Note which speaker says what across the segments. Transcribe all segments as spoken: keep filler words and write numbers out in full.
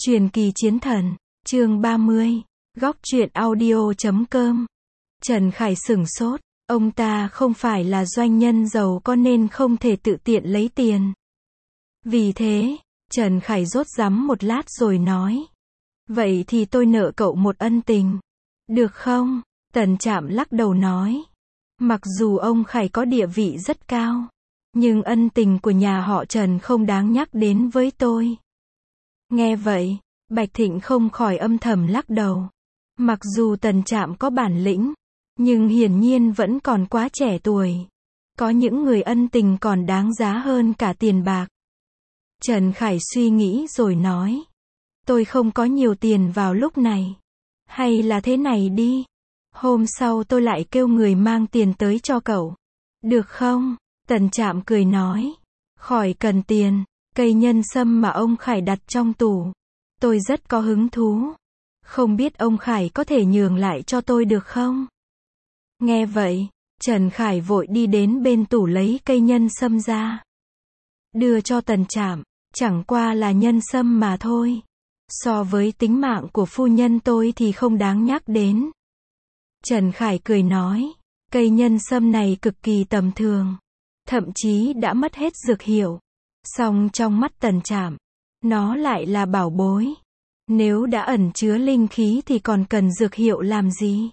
Speaker 1: Truyền kỳ chiến thần, chương ba mươi, góc truyện audio chấm com. Trần Khải sửng sốt, ông ta không phải là doanh nhân giàu có nên không thể tự tiện lấy tiền. Vì thế, Trần Khải rốt rắm một lát rồi nói. Vậy thì tôi nợ cậu một ân tình. Được không? Tần Trạm lắc đầu nói. Mặc dù ông Khải có địa vị rất cao, nhưng ân tình của nhà họ Trần không đáng nhắc đến với tôi. Nghe vậy, Bạch Thịnh không khỏi âm thầm lắc đầu. Mặc dù Tần Trạm có bản lĩnh, nhưng hiển nhiên vẫn còn quá trẻ tuổi. Có những người ân tình còn đáng giá hơn cả tiền bạc. Trần Khải suy nghĩ rồi nói. Tôi không có nhiều tiền vào lúc này. Hay là thế này đi. Hôm sau tôi lại kêu người mang tiền tới cho cậu. Được không? Tần Trạm cười nói. Khỏi cần tiền. Cây nhân sâm mà ông Khải đặt trong tủ. Tôi rất có hứng thú. Không biết ông Khải có thể nhường lại cho tôi được không? Nghe vậy, Trần Khải vội đi đến bên tủ lấy cây nhân sâm ra. Đưa cho Tần Trạm, chẳng qua là nhân sâm mà thôi. So với tính mạng của phu nhân tôi thì không đáng nhắc đến. Trần Khải cười nói, cây nhân sâm này cực kỳ tầm thường. Thậm chí đã mất hết dược hiệu. Song trong mắt Tần Trạm, nó lại là bảo bối. Nếu đã ẩn chứa linh khí thì còn cần dược hiệu làm gì?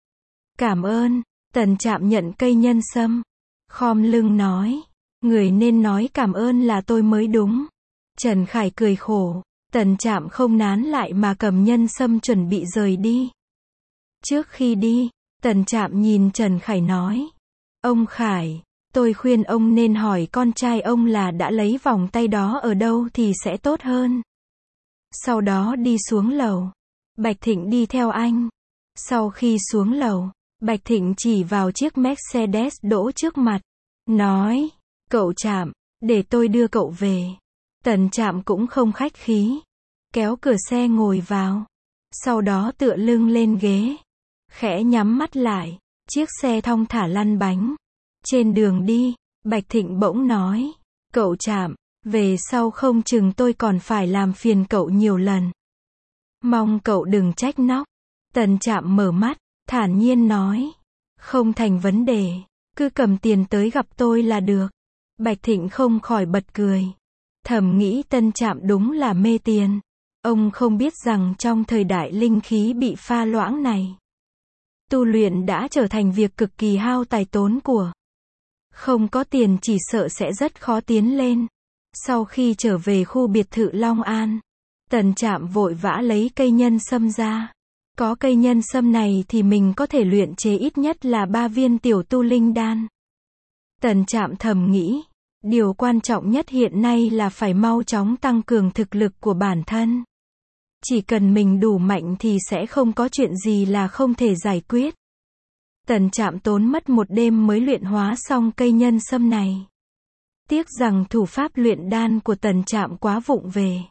Speaker 1: Cảm ơn. Tần Trạm nhận cây nhân sâm, khom lưng nói, người nên nói cảm ơn là tôi mới đúng. Trần Khải cười khổ. Tần Trạm không nán lại mà cầm nhân sâm chuẩn bị rời đi. Trước khi đi, Tần Trạm nhìn Trần Khải nói, ông Khải, tôi khuyên ông nên hỏi con trai ông là đã lấy vòng tay đó ở đâu thì sẽ tốt hơn. Sau đó đi xuống lầu. Bạch Thịnh đi theo anh. Sau khi xuống lầu, Bạch Thịnh chỉ vào chiếc Mercedes đỗ trước mặt. Nói, cậu Trạm, để tôi đưa cậu về. Tần Trạm cũng không khách khí. Kéo cửa xe ngồi vào. Sau đó tựa lưng lên ghế. Khẽ nhắm mắt lại. Chiếc xe thong thả lăn bánh. Trên đường đi, Bạch Thịnh bỗng nói, cậu Trạm, về sau không chừng tôi còn phải làm phiền cậu nhiều lần. Mong cậu đừng trách nóc. Tần Trạm mở mắt, thản nhiên nói, không thành vấn đề, cứ cầm tiền tới gặp tôi là được. Bạch Thịnh không khỏi bật cười. Thầm nghĩ Tần Trạm đúng là mê tiền. Ông không biết rằng trong thời đại linh khí bị pha loãng này, tu luyện đã trở thành việc cực kỳ hao tài tốn của. Không có tiền chỉ sợ sẽ rất khó tiến lên. Sau khi trở về khu biệt thự Long An, Tần Trạm vội vã lấy cây nhân sâm ra. Có cây nhân sâm này thì mình có thể luyện chế ít nhất là ba viên tiểu tu linh đan. Tần Trạm thầm nghĩ, điều quan trọng nhất hiện nay là phải mau chóng tăng cường thực lực của bản thân. Chỉ cần mình đủ mạnh thì sẽ không có chuyện gì là không thể giải quyết. Tần Trạm tốn mất một đêm mới luyện hóa xong cây nhân sâm này. Tiếc rằng thủ pháp luyện đan của Tần Trạm quá vụng về.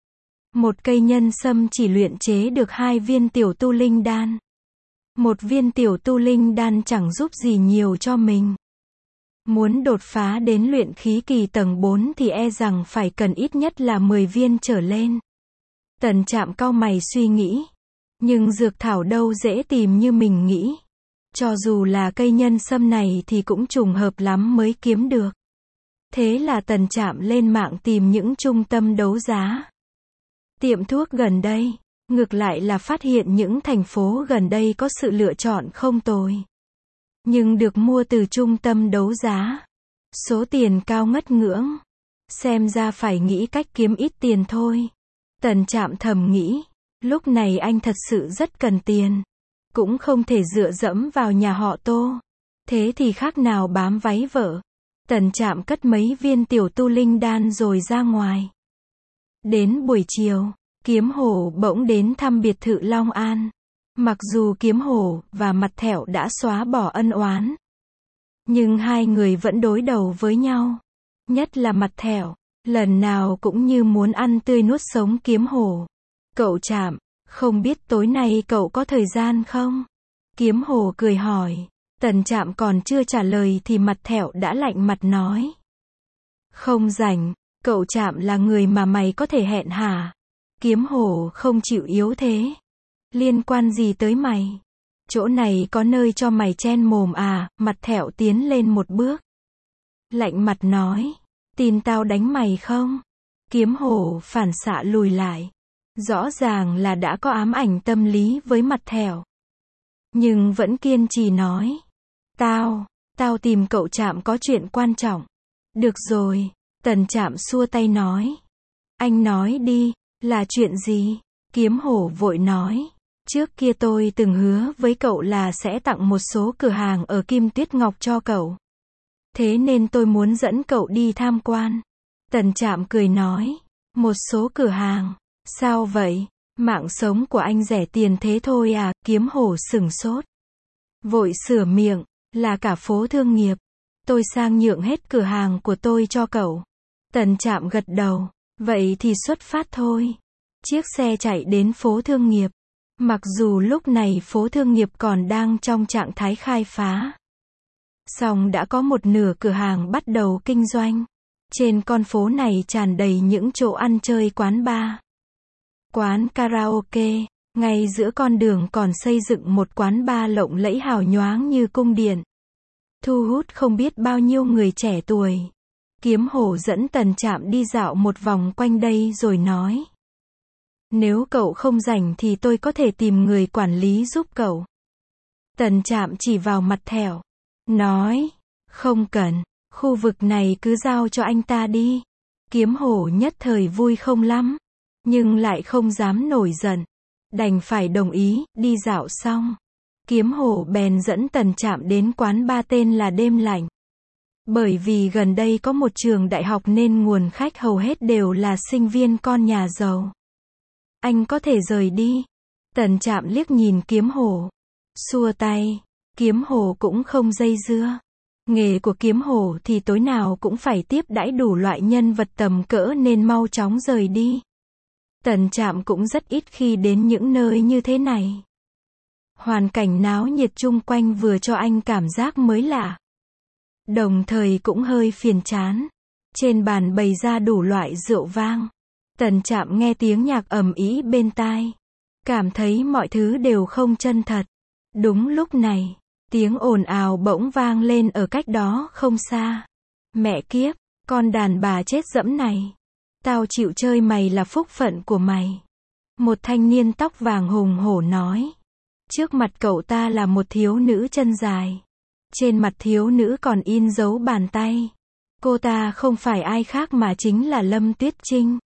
Speaker 1: Một cây nhân sâm chỉ luyện chế được hai viên tiểu tu linh đan. Một viên tiểu tu linh đan chẳng giúp gì nhiều cho mình. Muốn đột phá đến luyện khí kỳ tầng bốn thì e rằng phải cần ít nhất là mười viên trở lên. Tần Trạm cau mày suy nghĩ. Nhưng dược thảo đâu dễ tìm như mình nghĩ. Cho dù là cây nhân sâm này thì cũng trùng hợp lắm mới kiếm được. Thế là Tần Trạm lên mạng tìm những trung tâm đấu giá, tiệm thuốc gần đây. Ngược lại là phát hiện những thành phố gần đây có sự lựa chọn không tồi. Nhưng được mua từ trung tâm đấu giá. Số tiền cao ngất ngưỡng. Xem ra phải nghĩ cách kiếm ít tiền thôi. Tần Trạm thầm nghĩ. Lúc này anh thật sự rất cần tiền. Cũng không thể dựa dẫm vào nhà họ Tô. Thế thì khác nào bám váy vợ. Tần Trạm cất mấy viên tiểu tu linh đan rồi ra ngoài. Đến buổi chiều, Kiếm Hổ bỗng đến thăm biệt thự Long An. Mặc dù Kiếm Hổ và Mặt Thẹo đã xóa bỏ ân oán, nhưng hai người vẫn đối đầu với nhau. Nhất là Mặt Thẹo, lần nào cũng như muốn ăn tươi nuốt sống Kiếm Hổ. Cậu Trạm, không biết tối nay cậu có thời gian không? Kiếm Hổ cười hỏi. Tần Trạm còn chưa trả lời thì Mặt Thẹo đã lạnh mặt nói. Không rảnh, cậu Trạm là người mà mày có thể hẹn hả? Kiếm hổ không chịu yếu thế. Liên quan gì tới mày? Chỗ này có nơi cho mày chen mồm à? Mặt thẹo tiến lên một bước. Lạnh mặt nói. Tin tao đánh mày không? Kiếm hổ phản xạ lùi lại. Rõ ràng là đã có ám ảnh tâm lý với mặt thẹo. Nhưng vẫn kiên trì nói. Tao, tao tìm cậu Trạm có chuyện quan trọng. Được rồi, Tần Trạm xua tay nói. Anh nói đi, là chuyện gì? Kiếm hổ vội nói. Trước kia tôi từng hứa với cậu là sẽ tặng một số cửa hàng ở Kim Tuyết Ngọc cho cậu. Thế nên tôi muốn dẫn cậu đi tham quan. Tần Trạm cười nói. Một số cửa hàng. Sao vậy? Mạng sống của anh rẻ tiền thế thôi à? Kiếm hổ sửng sốt. Vội sửa miệng. Là cả phố thương nghiệp. Tôi sang nhượng hết cửa hàng của tôi cho cậu. Tần Trạm gật đầu. Vậy thì xuất phát thôi. Chiếc xe chạy đến phố thương nghiệp. Mặc dù lúc này phố thương nghiệp còn đang trong trạng thái khai phá. Song đã có một nửa cửa hàng bắt đầu kinh doanh. Trên con phố này tràn đầy những chỗ ăn chơi quán bar. Quán karaoke. Ngay giữa con đường còn xây dựng một quán bar lộng lẫy hào nhoáng như cung điện. Thu hút không biết bao nhiêu người trẻ tuổi. Kiếm hổ dẫn Tần Trạm đi dạo một vòng quanh đây rồi nói. Nếu cậu không rảnh thì tôi có thể tìm người quản lý giúp cậu. Tần Trạm chỉ vào mặt thẹo. Nói. Không cần. Khu vực này cứ giao cho anh ta đi. Kiếm hổ nhất thời vui không lắm. Nhưng lại không dám nổi giận. Đành phải đồng ý. Đi dạo xong. Kiếm hổ bèn dẫn Tần Trạm đến quán bar tên là Đêm Lạnh. Bởi vì gần đây có một trường đại học nên nguồn khách hầu hết đều là sinh viên con nhà giàu. Anh có thể rời đi. Tần Trạm liếc nhìn kiếm hổ. Xua tay. Kiếm hổ cũng không dây dưa. Nghề của kiếm hổ thì tối nào cũng phải tiếp đãi đủ loại nhân vật tầm cỡ nên mau chóng rời đi. Tần Trạm cũng rất ít khi đến những nơi như thế này. Hoàn cảnh náo nhiệt chung quanh vừa cho anh cảm giác mới lạ. Đồng thời cũng hơi phiền chán. Trên bàn bày ra đủ loại rượu vang. Tần Trạm nghe tiếng nhạc ầm ĩ bên tai. Cảm thấy mọi thứ đều không chân thật. Đúng lúc này, tiếng ồn ào bỗng vang lên ở cách đó không xa. Mẹ kiếp, con đàn bà chết dẫm này. Tao chịu chơi mày là phúc phận của mày. Một thanh niên tóc vàng hùng hổ nói. Trước mặt cậu ta là một thiếu nữ chân dài. Trên mặt thiếu nữ còn in dấu bàn tay. Cô ta không phải ai khác mà chính là Lâm Tuyết Trinh.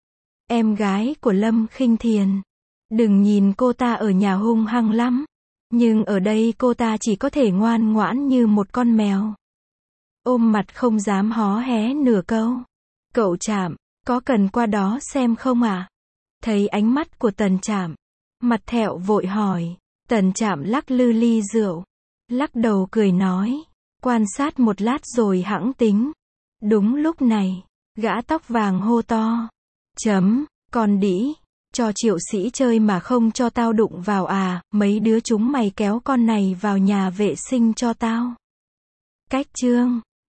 Speaker 1: Em gái của Lâm Khinh Thiền. Đừng nhìn cô ta ở nhà hung hăng lắm. Nhưng ở đây cô ta chỉ có thể ngoan ngoãn như một con mèo. Ôm mặt không dám hó hé nửa câu. Cậu Trạm, có cần qua đó xem không ạ? À? Thấy ánh mắt của Tần Trạm. Mặt thẹo vội hỏi. Tần Trạm lắc lư ly rượu. Lắc đầu cười nói. Quan sát một lát rồi hẵng tính. Đúng lúc này, gã tóc vàng hô to. Chấm, con đĩ. Cho Triệu Sĩ chơi mà không cho tao đụng vào à, mấy đứa chúng mày kéo con này vào nhà vệ sinh cho tao. Cách chương.